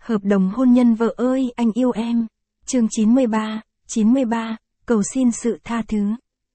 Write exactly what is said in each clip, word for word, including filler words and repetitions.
Hợp đồng hôn nhân vợ ơi anh yêu em. Chương chín mươi ba, chín mươi ba, cầu xin sự tha thứ.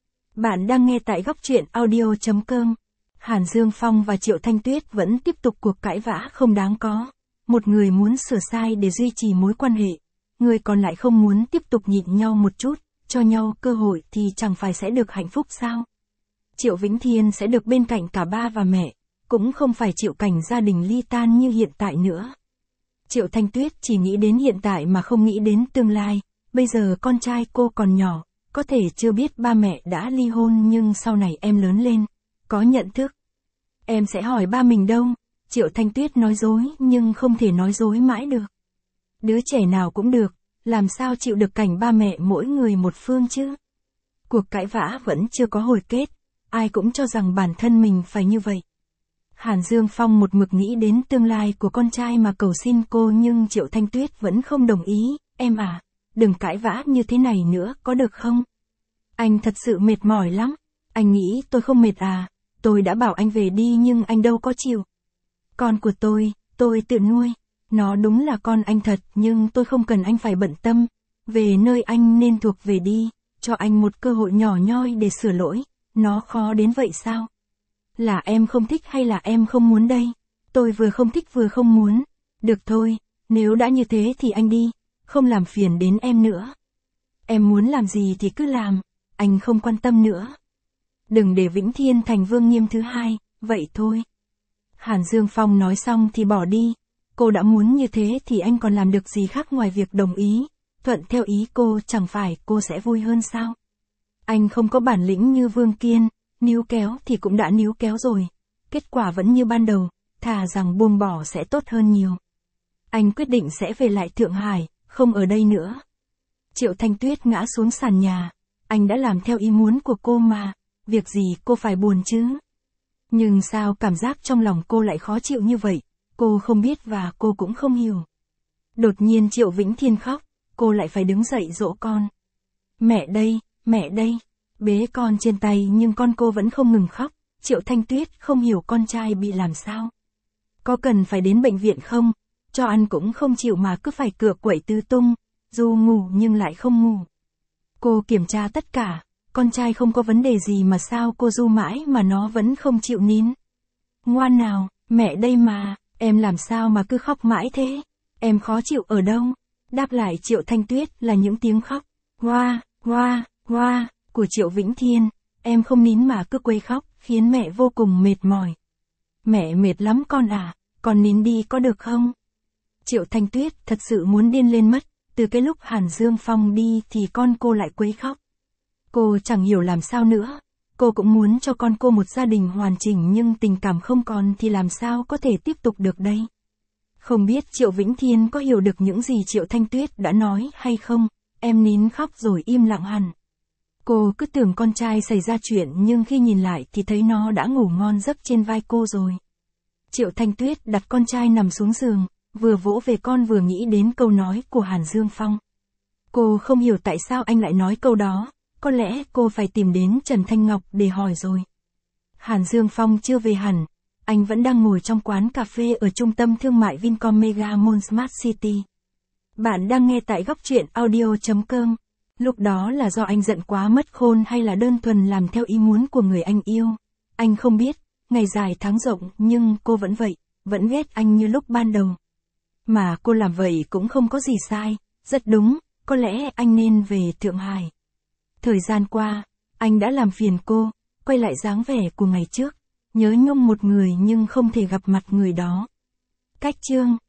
Bạn đang nghe tại góc truyện audio chấm com. Hàn Dương Phong và Triệu Thanh Tuyết vẫn tiếp tục cuộc cãi vã không đáng có. Một người muốn sửa sai để duy trì mối quan hệ, người còn lại không muốn tiếp tục nhịn nhau một chút, cho nhau cơ hội thì chẳng phải sẽ được hạnh phúc sao? Triệu Vĩnh Thiên sẽ được bên cạnh cả ba và mẹ, cũng không phải chịu cảnh gia đình ly tan như hiện tại nữa. Triệu Thanh Tuyết chỉ nghĩ đến hiện tại mà không nghĩ đến tương lai, bây giờ con trai cô còn nhỏ, có thể chưa biết ba mẹ đã ly hôn nhưng sau này em lớn lên, có nhận thức. Em sẽ hỏi ba mình đâu, Triệu Thanh Tuyết nói dối nhưng không thể nói dối mãi được. Đứa trẻ nào cũng được, làm sao chịu được cảnh ba mẹ mỗi người một phương chứ. Cuộc cãi vã vẫn chưa có hồi kết, ai cũng cho rằng bản thân mình phải như vậy. Hàn Dương Phong một mực nghĩ đến tương lai của con trai mà cầu xin cô nhưng Triệu Thanh Tuyết vẫn không đồng ý, em à, đừng cãi vã như thế này nữa có được không? Anh thật sự mệt mỏi lắm, anh nghĩ tôi không mệt à, tôi đã bảo anh về đi nhưng anh đâu có chịu. Con của tôi, tôi tự nuôi, nó đúng là con anh thật nhưng tôi không cần anh phải bận tâm, về nơi anh nên thuộc về đi, cho anh một cơ hội nhỏ nhoi để sửa lỗi, nó khó đến vậy sao? Là em không thích hay là em không muốn đây? Tôi vừa không thích vừa không muốn. Được thôi, nếu đã như thế thì anh đi, không làm phiền đến em nữa. Em muốn làm gì thì cứ làm, anh không quan tâm nữa. Đừng để Vĩnh Thiên thành vương nghiêm thứ hai, vậy thôi. Hàn Dương Phong nói xong thì bỏ đi. Cô đã muốn như thế thì anh còn làm được gì khác ngoài việc đồng ý, thuận theo ý cô, chẳng phải cô sẽ vui hơn sao? Anh không có bản lĩnh như Vương Kiên, níu kéo thì cũng đã níu kéo rồi. Kết quả vẫn như ban đầu, thà rằng buông bỏ sẽ tốt hơn nhiều. Anh quyết định sẽ về lại Thượng Hải, không ở đây nữa. Triệu Thanh Tuyết ngã xuống sàn nhà. Anh đã làm theo ý muốn của cô mà, việc gì cô phải buồn chứ? Nhưng sao cảm giác trong lòng cô lại khó chịu như vậy? Cô không biết và cô cũng không hiểu. Đột nhiên Triệu Vĩnh Thiên khóc, cô lại phải đứng dậy dỗ con. Mẹ đây, mẹ đây. Bế con trên tay nhưng con cô vẫn không ngừng khóc. Triệu Thanh Tuyết không hiểu con trai bị làm sao. Có cần phải đến bệnh viện không? Cho ăn cũng không chịu mà cứ phải cựa quậy tứ tung, dù ngủ nhưng lại không ngủ. Cô kiểm tra tất cả, con trai không có vấn đề gì mà sao cô ru mãi mà nó vẫn không chịu nín. Ngoan nào, mẹ đây mà, em làm sao mà cứ khóc mãi thế? Em khó chịu ở đâu? Đáp lại Triệu Thanh Tuyết là những tiếng khóc. Hoa, hoa, hoa của Triệu Vĩnh Thiên, em không nín mà cứ quấy khóc, khiến mẹ vô cùng mệt mỏi. Mẹ mệt lắm con à, con nín đi có được không? Triệu Thanh Tuyết thật sự muốn điên lên mất, từ cái lúc Hàn Dương Phong đi thì con cô lại quấy khóc. Cô chẳng hiểu làm sao nữa, cô cũng muốn cho con cô một gia đình hoàn chỉnh nhưng tình cảm không còn thì làm sao có thể tiếp tục được đây? Không biết Triệu Vĩnh Thiên có hiểu được những gì Triệu Thanh Tuyết đã nói hay không, em nín khóc rồi im lặng hẳn. Cô cứ tưởng con trai xảy ra chuyện nhưng khi nhìn lại thì thấy nó đã ngủ ngon giấc trên vai cô rồi. Triệu Thanh Tuyết đặt con trai nằm xuống giường, vừa vỗ về con vừa nghĩ đến câu nói của Hàn Dương Phong. Cô không hiểu tại sao anh lại nói câu đó, có lẽ cô phải tìm đến Trần Thanh Ngọc để hỏi rồi. Hàn Dương Phong chưa về hẳn, anh vẫn đang ngồi trong quán cà phê ở trung tâm thương mại Vincom Mega Mall Smart City. Bạn đang nghe tại góc truyện audio chấm com. Lúc đó là do anh giận quá mất khôn hay là đơn thuần làm theo ý muốn của người anh yêu? Anh không biết, ngày dài tháng rộng nhưng cô vẫn vậy, vẫn ghét anh như lúc ban đầu. Mà cô làm vậy cũng không có gì sai, rất đúng, có lẽ anh nên về Thượng Hải. Thời gian qua, anh đã làm phiền cô, quay lại dáng vẻ của ngày trước, nhớ nhung một người nhưng không thể gặp mặt người đó. Cách chương